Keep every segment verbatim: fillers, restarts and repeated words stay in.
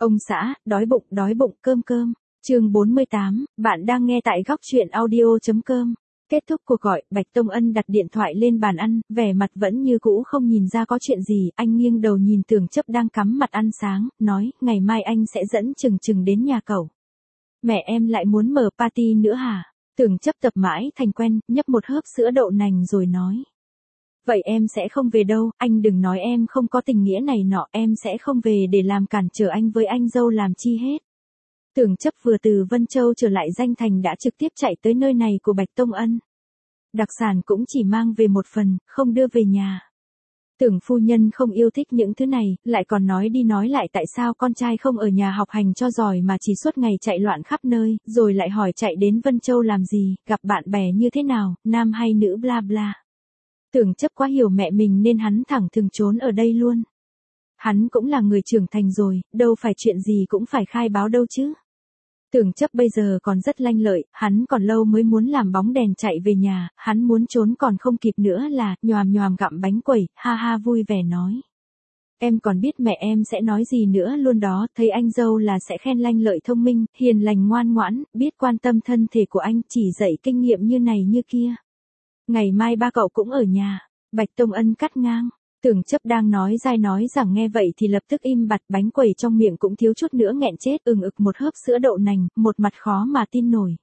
Ông xã, đói bụng, đói bụng, cơm cơm. Chương bốn mươi tám, bạn đang nghe tại góc truyện audio.com. Kết thúc cuộc gọi, Bạch Tông Ân đặt điện thoại lên bàn ăn, vẻ mặt vẫn như cũ không nhìn ra có chuyện gì, anh nghiêng đầu nhìn Tưởng Chấp đang cắm mặt ăn sáng, nói, ngày mai anh sẽ dẫn Trừng Trừng đến nhà cậu. Mẹ em lại muốn mở party nữa hả? Tưởng Chấp tập mãi thành quen, nhấp một hớp sữa đậu nành rồi nói. Vậy em sẽ không về đâu, anh đừng nói em không có tình nghĩa này nọ, em sẽ không về để làm cản trở anh với anh dâu làm chi hết. Tưởng Chấp vừa từ Vân Châu trở lại Danh Thành đã trực tiếp chạy tới nơi này của Bạch Tông Ân. Đặc sản cũng chỉ mang về một phần, không đưa về nhà. Tưởng phu nhân không yêu thích những thứ này, lại còn nói đi nói lại tại sao con trai không ở nhà học hành cho giỏi mà chỉ suốt ngày chạy loạn khắp nơi, rồi lại hỏi chạy đến Vân Châu làm gì, gặp bạn bè như thế nào, nam hay nữ bla bla. Tưởng Chấp quá hiểu mẹ mình nên hắn thẳng thừng trốn ở đây luôn. Hắn cũng là người trưởng thành rồi, đâu phải chuyện gì cũng phải khai báo đâu chứ. Tưởng Chấp bây giờ còn rất lanh lợi, hắn còn lâu mới muốn làm bóng đèn chạy về nhà, hắn muốn trốn còn không kịp nữa là, nhoàm nhoàm gặm bánh quẩy, ha ha vui vẻ nói. Em còn biết mẹ em sẽ nói gì nữa luôn đó, thấy anh dâu là sẽ khen lanh lợi thông minh, hiền lành ngoan ngoãn, biết quan tâm thân thể của anh, chỉ dạy kinh nghiệm như này như kia. Ngày mai ba cậu cũng ở nhà, Bạch Tông Ân cắt ngang. Tưởng Chấp đang nói dai nói rằng nghe vậy thì lập tức im bặt, bánh quẩy trong miệng cũng thiếu chút nữa nghẹn chết, ừng ực một hớp sữa đậu nành, một mặt khó mà tin nổi.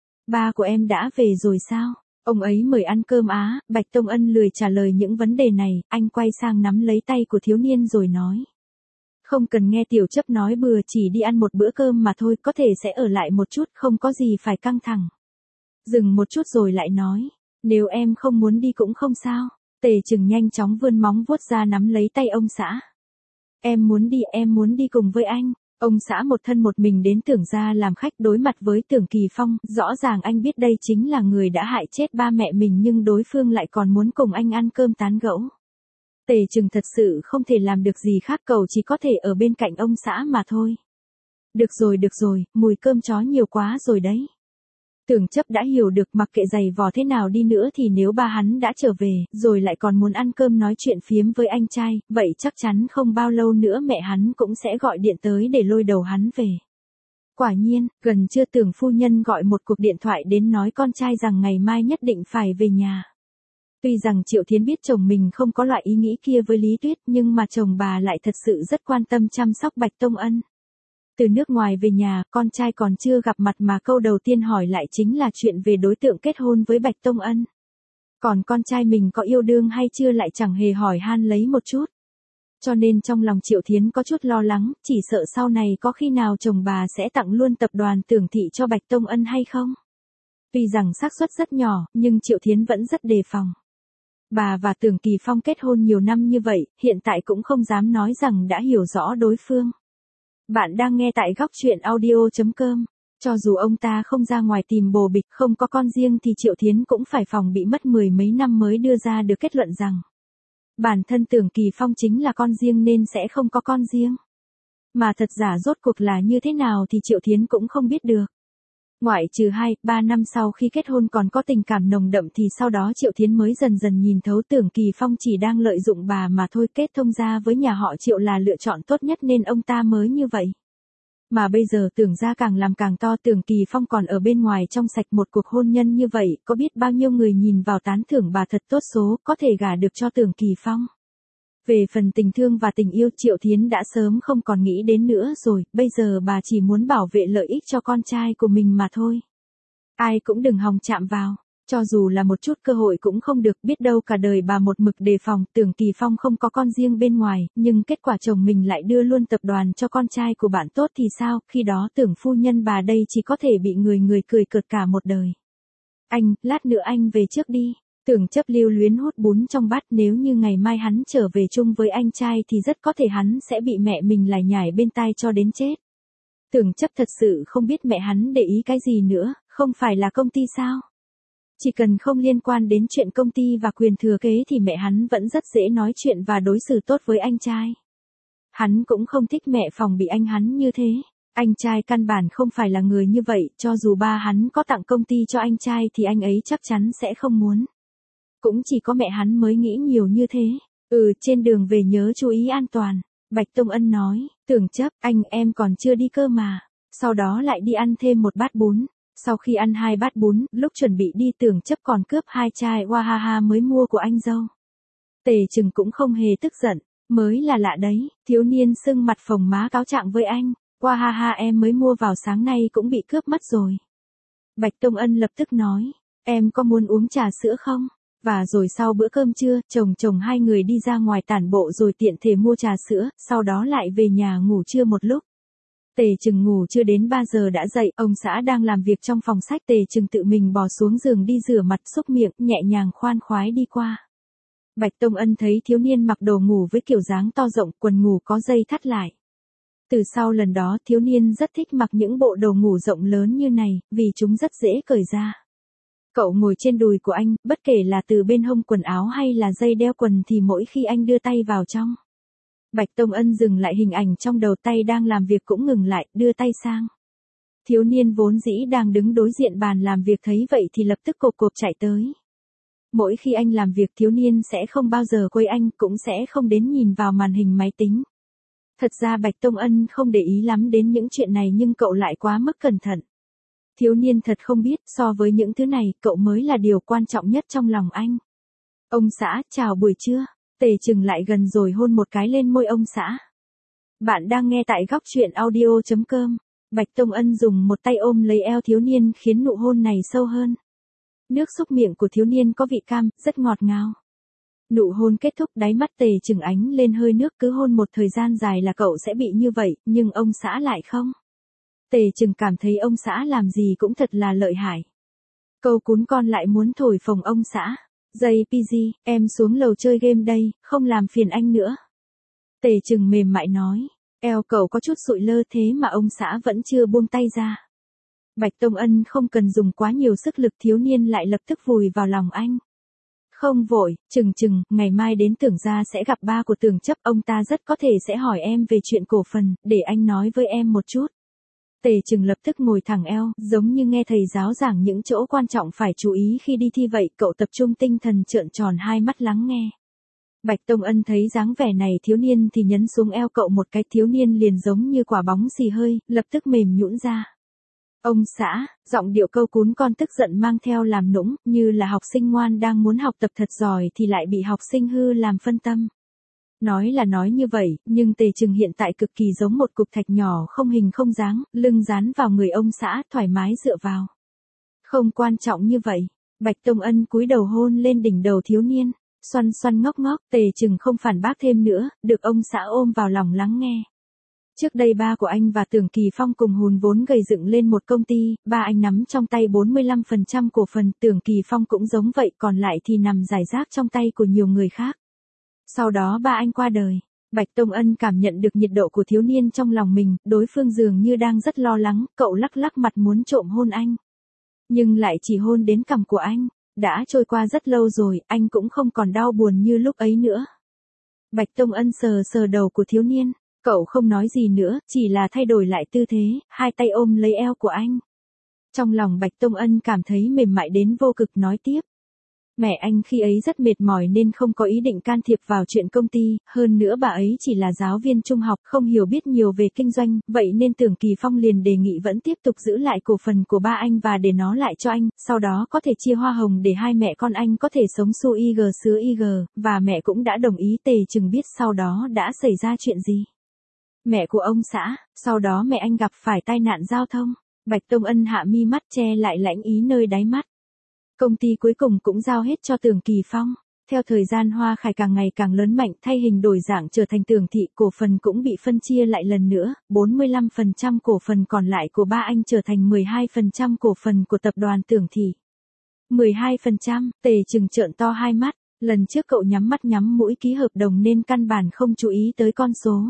Ba của em đã về rồi sao? Ông ấy mời ăn cơm á, Bạch Tông Ân lười trả lời những vấn đề này, anh quay sang nắm lấy tay của thiếu niên rồi nói. Không cần nghe Tiểu Chấp nói bừa, chỉ đi ăn một bữa cơm mà thôi, có thể sẽ ở lại một chút, không có gì phải căng thẳng. Dừng một chút rồi lại nói, nếu em không muốn đi cũng không sao. Tề Trừng nhanh chóng vươn móng vuốt ra nắm lấy tay ông xã. Em muốn đi, em muốn đi cùng với anh. Ông xã một thân một mình đến Tưởng gia làm khách đối mặt với Tưởng Kỳ Phong, rõ ràng anh biết đây chính là người đã hại chết ba mẹ mình nhưng đối phương lại còn muốn cùng anh ăn cơm tán gẫu. Tề Trừng thật sự không thể làm được gì khác, cậu chỉ có thể ở bên cạnh ông xã mà thôi. Được rồi được rồi, mùi cơm chó nhiều quá rồi đấy. Tưởng Chấp đã hiểu được mặc kệ giày vò thế nào đi nữa thì nếu ba hắn đã trở về, rồi lại còn muốn ăn cơm nói chuyện phiếm với anh trai, vậy chắc chắn không bao lâu nữa mẹ hắn cũng sẽ gọi điện tới để lôi đầu hắn về. Quả nhiên, gần trưa Tưởng phu nhân gọi một cuộc điện thoại đến nói con trai rằng ngày mai nhất định phải về nhà. Tuy rằng Triệu Thiến biết chồng mình không có loại ý nghĩ kia với Lý Tuyết nhưng mà chồng bà lại thật sự rất quan tâm chăm sóc Bạch Tông Ân. Từ nước ngoài về nhà, con trai còn chưa gặp mặt mà câu đầu tiên hỏi lại chính là chuyện về đối tượng kết hôn với Bạch Tông Ân. Còn con trai mình có yêu đương hay chưa lại chẳng hề hỏi han lấy một chút. Cho nên trong lòng Triệu Thiến có chút lo lắng, chỉ sợ sau này có khi nào chồng bà sẽ tặng luôn tập đoàn Tưởng Thị cho Bạch Tông Ân hay không. Tuy rằng xác suất rất nhỏ, nhưng Triệu Thiến vẫn rất đề phòng. Bà và Tưởng Kỳ Phong kết hôn nhiều năm như vậy, hiện tại cũng không dám nói rằng đã hiểu rõ đối phương. Bạn đang nghe tại góc truyện audio.com. Cho dù ông ta không ra ngoài tìm bồ bịch, không có con riêng thì Triệu Thiến cũng phải phòng bị mất mười mấy năm mới đưa ra được kết luận rằng bản thân Tưởng Kỳ Phong chính là con riêng nên sẽ không có con riêng. Mà thật giả rốt cuộc là như thế nào thì Triệu Thiến cũng không biết được. Ngoại trừ hai, ba năm sau khi kết hôn còn có tình cảm nồng đậm thì sau đó Triệu Thiến mới dần dần nhìn thấu Tưởng Kỳ Phong chỉ đang lợi dụng bà mà thôi, kết thông gia với nhà họ Triệu là lựa chọn tốt nhất nên ông ta mới như vậy. Mà bây giờ Tưởng gia càng làm càng to, Tưởng Kỳ Phong còn ở bên ngoài trong sạch, một cuộc hôn nhân như vậy, có biết bao nhiêu người nhìn vào tán thưởng bà thật tốt số, có thể gả được cho Tưởng Kỳ Phong. Về phần tình thương và tình yêu Triệu Thiến đã sớm không còn nghĩ đến nữa rồi, bây giờ bà chỉ muốn bảo vệ lợi ích cho con trai của mình mà thôi. Ai cũng đừng hòng chạm vào, cho dù là một chút cơ hội cũng không được, biết đâu cả đời bà một mực đề phòng, Tưởng Kỳ Phong không có con riêng bên ngoài, nhưng kết quả chồng mình lại đưa luôn tập đoàn cho con trai của bạn tốt thì sao, khi đó Tưởng phu nhân bà đây chỉ có thể bị người người cười cợt cả một đời. Anh, lát nữa anh về trước đi. Tưởng Chấp lưu luyến hút bún trong bát, nếu như ngày mai hắn trở về chung với anh trai thì rất có thể hắn sẽ bị mẹ mình lải nhải bên tai cho đến chết. Tưởng Chấp thật sự không biết mẹ hắn để ý cái gì nữa, không phải là công ty sao? Chỉ cần không liên quan đến chuyện công ty và quyền thừa kế thì mẹ hắn vẫn rất dễ nói chuyện và đối xử tốt với anh trai. Hắn cũng không thích mẹ phòng bị anh hắn như thế. Anh trai căn bản không phải là người như vậy, cho dù ba hắn có tặng công ty cho anh trai thì anh ấy chắc chắn sẽ không muốn. Cũng chỉ có mẹ hắn mới nghĩ nhiều như thế. Ừ, trên đường về nhớ chú ý an toàn. Bạch Tông Ân nói, Tưởng Chấp, anh em còn chưa đi cơ mà. Sau đó lại đi ăn thêm một bát bún. Sau khi ăn hai bát bún, lúc chuẩn bị đi Tưởng Chấp còn cướp hai chai Wahaha mới mua của anh dâu. Tề Trừng cũng không hề tức giận, mới là lạ đấy, thiếu niên sưng mặt phồng má cáo trạng với anh, Wahaha em mới mua vào sáng nay cũng bị cướp mất rồi. Bạch Tông Ân lập tức nói, em có muốn uống trà sữa không? Và rồi sau bữa cơm trưa, chồng chồng hai người đi ra ngoài tản bộ rồi tiện thể mua trà sữa, sau đó lại về nhà ngủ trưa một lúc. Tề Trừng ngủ chưa đến ba giờ đã dậy, ông xã đang làm việc trong phòng sách. Tề Trừng tự mình bò xuống giường đi rửa mặt xúc miệng, nhẹ nhàng khoan khoái đi qua. Bạch Tông Ân thấy thiếu niên mặc đồ ngủ với kiểu dáng to rộng, quần ngủ có dây thắt lại. Từ sau lần đó thiếu niên rất thích mặc những bộ đồ ngủ rộng lớn như này, vì chúng rất dễ cởi ra. Cậu ngồi trên đùi của anh, bất kể là từ bên hông quần áo hay là dây đeo quần thì mỗi khi anh đưa tay vào trong. Bạch Tông Ân dừng lại hình ảnh trong đầu, tay đang làm việc cũng ngừng lại, đưa tay sang. Thiếu niên vốn dĩ đang đứng đối diện bàn làm việc thấy vậy thì lập tức cộp cộp chạy tới. Mỗi khi anh làm việc thiếu niên sẽ không bao giờ quấy anh, cũng sẽ không đến nhìn vào màn hình máy tính. Thật ra Bạch Tông Ân không để ý lắm đến những chuyện này nhưng cậu lại quá mức cẩn thận. Thiếu niên thật không biết, so với những thứ này, cậu mới là điều quan trọng nhất trong lòng anh. Ông xã, chào buổi trưa. Tề Trừng lại gần rồi hôn một cái lên môi ông xã. Bạn đang nghe tại góc truyện audio chấm com. Bạch Tông Ân dùng một tay ôm lấy eo thiếu niên khiến nụ hôn này sâu hơn. Nước xúc miệng của thiếu niên có vị cam, rất ngọt ngào. Nụ hôn kết thúc, đáy mắt Tề Trừng ánh lên hơi nước, cứ hôn một thời gian dài là cậu sẽ bị như vậy, nhưng ông xã lại không. Tề Trừng cảm thấy ông xã làm gì cũng thật là lợi hại. Câu cún con lại muốn thổi phồng ông xã. Dây pê giê, em xuống lầu chơi game đây, không làm phiền anh nữa. Tề Trừng mềm mại nói, eo cậu có chút sụi lơ thế mà ông xã vẫn chưa buông tay ra. Bạch Tông Ân không cần dùng quá nhiều sức lực, thiếu niên lại lập tức vùi vào lòng anh. Không vội, Trừng Trừng, ngày mai đến Tưởng gia sẽ gặp ba của Tưởng Chấp, ông ta rất có thể sẽ hỏi em về chuyện cổ phần, để anh nói với em một chút. Tề Trừng lập tức ngồi thẳng eo, giống như nghe thầy giáo giảng những chỗ quan trọng phải chú ý khi đi thi vậy, cậu tập trung tinh thần trợn tròn hai mắt lắng nghe. Bạch Tông Ân thấy dáng vẻ này thiếu niên thì nhấn xuống eo cậu một cái, thiếu niên liền giống như quả bóng xì hơi, lập tức mềm nhũn ra. Ông xã, giọng điệu câu cún con tức giận mang theo làm nũng, như là học sinh ngoan đang muốn học tập thật giỏi thì lại bị học sinh hư làm phân tâm. Nói là nói như vậy, nhưng Tề Trừng hiện tại cực kỳ giống một cục thạch nhỏ không hình không dáng, lưng dán vào người ông xã, thoải mái dựa vào. Không quan trọng như vậy. Bạch Tông Ân cúi đầu hôn lên đỉnh đầu thiếu niên, xoăn xoăn ngóc ngóc. Tề Trừng không phản bác thêm nữa, được ông xã ôm vào lòng lắng nghe. Trước đây ba của anh và Tưởng Kỳ Phong cùng hùn vốn gầy dựng lên một công ty, ba anh nắm trong tay bốn mươi lăm phần trăm cổ phần, Tưởng Kỳ Phong cũng giống vậy, còn lại thì nằm rải rác trong tay của nhiều người khác. Sau đó ba anh qua đời, Bạch Tông Ân cảm nhận được nhiệt độ của thiếu niên trong lòng mình, đối phương dường như đang rất lo lắng, cậu lắc lắc mặt muốn trộm hôn anh. Nhưng lại chỉ hôn đến cằm của anh, đã trôi qua rất lâu rồi, anh cũng không còn đau buồn như lúc ấy nữa. Bạch Tông Ân sờ sờ đầu của thiếu niên, cậu không nói gì nữa, chỉ là thay đổi lại tư thế, hai tay ôm lấy eo của anh. Trong lòng Bạch Tông Ân cảm thấy mềm mại đến vô cực, nói tiếp. Mẹ anh khi ấy rất mệt mỏi nên không có ý định can thiệp vào chuyện công ty, hơn nữa bà ấy chỉ là giáo viên trung học, không hiểu biết nhiều về kinh doanh, vậy nên Tưởng Kỳ Phong liền đề nghị vẫn tiếp tục giữ lại cổ phần của ba anh và để nó lại cho anh, sau đó có thể chia hoa hồng để hai mẹ con anh có thể sống su y gờ sứa y gờ, và mẹ cũng đã đồng ý. Tề Trừng biết sau đó đã xảy ra chuyện gì. Mẹ của ông xã, sau đó mẹ anh gặp phải tai nạn giao thông. Bạch Tông Ân hạ mi mắt che lại lãnh ý nơi đáy mắt. Công ty cuối cùng cũng giao hết cho Tưởng Kỳ Phong. Theo thời gian Hoa Khải càng ngày càng lớn mạnh, thay hình đổi dạng trở thành Tưởng thị, cổ phần cũng bị phân chia lại lần nữa, bốn mươi lăm phần trăm cổ phần còn lại của ba anh trở thành mười hai phần trăm cổ phần của tập đoàn Tưởng thị. mười hai phần trăm, Tề Trừng trợn to hai mắt, lần trước cậu nhắm mắt nhắm mũi ký hợp đồng nên căn bản không chú ý tới con số.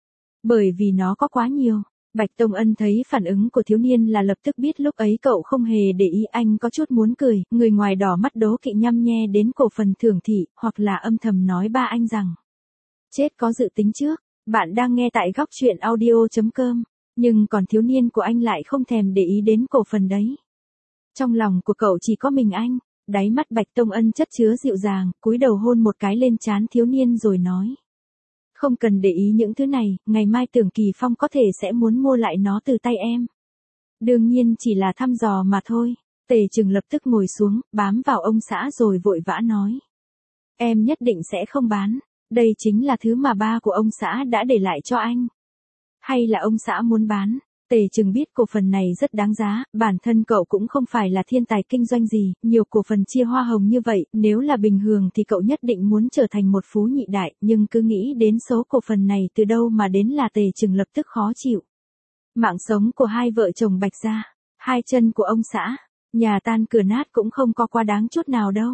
Bởi vì nó có quá nhiều. Bạch Tông Ân thấy phản ứng của thiếu niên là lập tức biết lúc ấy cậu không hề để ý, anh có chút muốn cười, người ngoài đỏ mắt đố kỵ nhăm nhe đến cổ phần Tưởng thị, hoặc là âm thầm nói ba anh rằng. Chết có dự tính trước, bạn đang nghe tại góc truyện audio chấm com, nhưng còn thiếu niên của anh lại không thèm để ý đến cổ phần đấy. Trong lòng của cậu chỉ có mình anh, đáy mắt Bạch Tông Ân chất chứa dịu dàng, cúi đầu hôn một cái lên trán thiếu niên rồi nói. Không cần để ý những thứ này, ngày mai Tưởng Kỳ Phong có thể sẽ muốn mua lại nó từ tay em. Đương nhiên chỉ là thăm dò mà thôi. Tề Trừng lập tức ngồi xuống, bám vào ông xã rồi vội vã nói. Em nhất định sẽ không bán. Đây chính là thứ mà ba của ông xã đã để lại cho anh. Hay là ông xã muốn bán? Tề Trừng biết cổ phần này rất đáng giá, bản thân cậu cũng không phải là thiên tài kinh doanh gì, nhiều cổ phần chia hoa hồng như vậy, nếu là bình thường thì cậu nhất định muốn trở thành một phú nhị đại, nhưng cứ nghĩ đến số cổ phần này từ đâu mà đến là Tề Trừng lập tức khó chịu. Mạng sống của hai vợ chồng Bạch gia, hai chân của ông xã, nhà tan cửa nát cũng không có quá đáng chút nào đâu.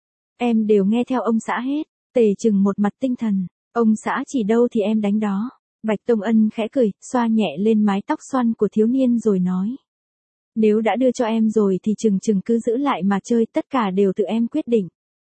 Em đều nghe theo ông xã hết. Tề Trừng một mặt tinh thần, ông xã chỉ đâu thì em đánh đó. Bạch Tông Ân khẽ cười, xoa nhẹ lên mái tóc xoăn của thiếu niên rồi nói. Nếu đã đưa cho em rồi thì Trừng Trừng cứ giữ lại mà chơi, tất cả đều tự em quyết định.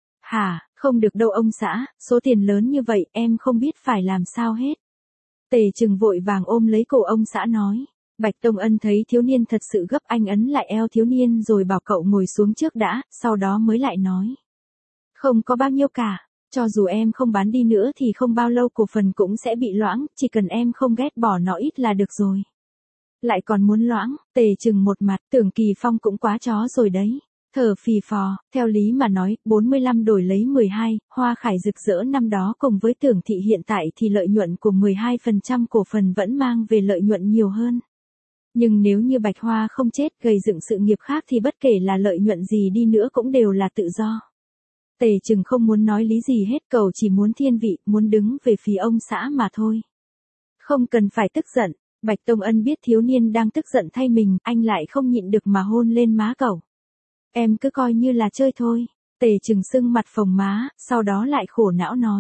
Hả, không được đâu ông xã, số tiền lớn như vậy em không biết phải làm sao hết. Tề Trừng vội vàng ôm lấy cổ ông xã nói. Bạch Tông Ân thấy thiếu niên thật sự gấp, anh ấn lại eo thiếu niên rồi bảo cậu ngồi xuống trước đã, sau đó mới lại nói. Không có bao nhiêu cả. Cho dù em không bán đi nữa thì không bao lâu cổ phần cũng sẽ bị loãng, chỉ cần em không ghét bỏ nó ít là được rồi. Lại còn muốn loãng, Tề Trừng một mặt, Tưởng Kỳ Phong cũng quá chó rồi đấy. Thở phì phò, theo lý mà nói, bốn mươi lăm đổi lấy mười hai, Hoa Khải rực rỡ năm đó cùng với Tưởng Thị hiện tại thì lợi nhuận của mười hai phần trăm cổ phần vẫn mang về lợi nhuận nhiều hơn. Nhưng nếu như Bạch Hoa không chết gây dựng sự nghiệp khác thì bất kể là lợi nhuận gì đi nữa cũng đều là tự do. Tề Trừng không muốn nói lý gì hết, cậu chỉ muốn thiên vị, muốn đứng về phía ông xã mà thôi. Không cần phải tức giận, Bạch Tông Ân biết thiếu niên đang tức giận thay mình, anh lại không nhịn được mà hôn lên má cậu. Em cứ coi như là chơi thôi. Tề Trừng sưng mặt phồng má, sau đó lại khổ não nói.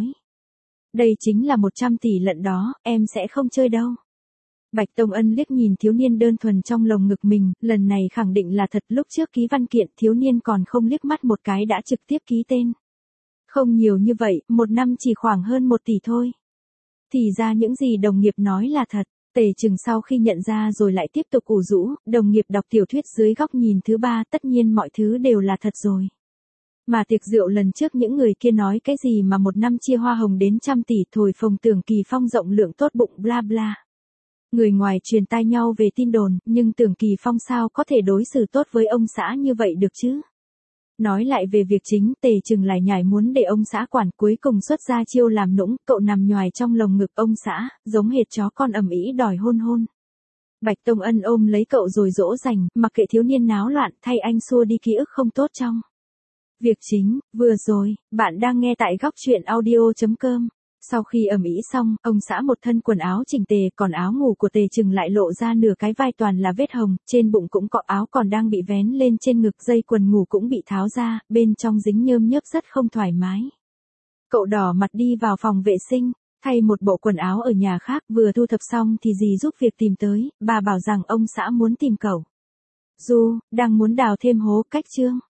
Đây chính là một trăm tỷ lận đó, em sẽ không chơi đâu. Bạch Tông Ân liếc nhìn thiếu niên đơn thuần trong lồng ngực mình, lần này khẳng định là thật, lúc trước ký văn kiện thiếu niên còn không liếc mắt một cái đã trực tiếp ký tên. Không nhiều như vậy, một năm chỉ khoảng hơn một tỷ thôi. Thì ra những gì đồng nghiệp nói là thật. Tề Trừng sau khi nhận ra rồi lại tiếp tục ủ rũ, đồng nghiệp đọc tiểu thuyết dưới góc nhìn thứ ba, tất nhiên mọi thứ đều là thật rồi. Mà tiệc rượu lần trước những người kia nói cái gì mà một năm chia hoa hồng đến trăm tỷ, thổi phồng Tưởng Kỳ Phong rộng lượng tốt bụng bla bla. Người ngoài truyền tai nhau về tin đồn, nhưng Tưởng Kỳ Phong sao có thể đối xử tốt với ông xã như vậy được chứ? Nói lại về việc chính, Tề Trừng lại nhảy muốn để ông xã quản, cuối cùng xuất ra chiêu làm nũng, cậu nằm nhoài trong lồng ngực ông xã, giống hệt chó con ầm ĩ đòi hôn hôn. Bạch Tông Ân ôm lấy cậu rồi dỗ dành, mặc kệ thiếu niên náo loạn, thay anh xua đi ký ức không tốt trong. Việc chính, vừa rồi, bạn đang nghe tại góc truyện audio chấm com. Sau khi ầm ĩ xong, ông xã một thân quần áo chỉnh tề, còn áo ngủ của Tề Trừng lại lộ ra nửa cái vai toàn là vết hồng, trên bụng cũng có áo còn đang bị vén lên trên ngực, dây quần ngủ cũng bị tháo ra, bên trong dính nhơm nhớp rất không thoải mái. Cậu đỏ mặt đi vào phòng vệ sinh, thay một bộ quần áo ở nhà khác, vừa thu thập xong thì dì giúp việc tìm tới, bà bảo rằng ông xã muốn tìm cậu. Du, đang muốn đào thêm hố cách chương.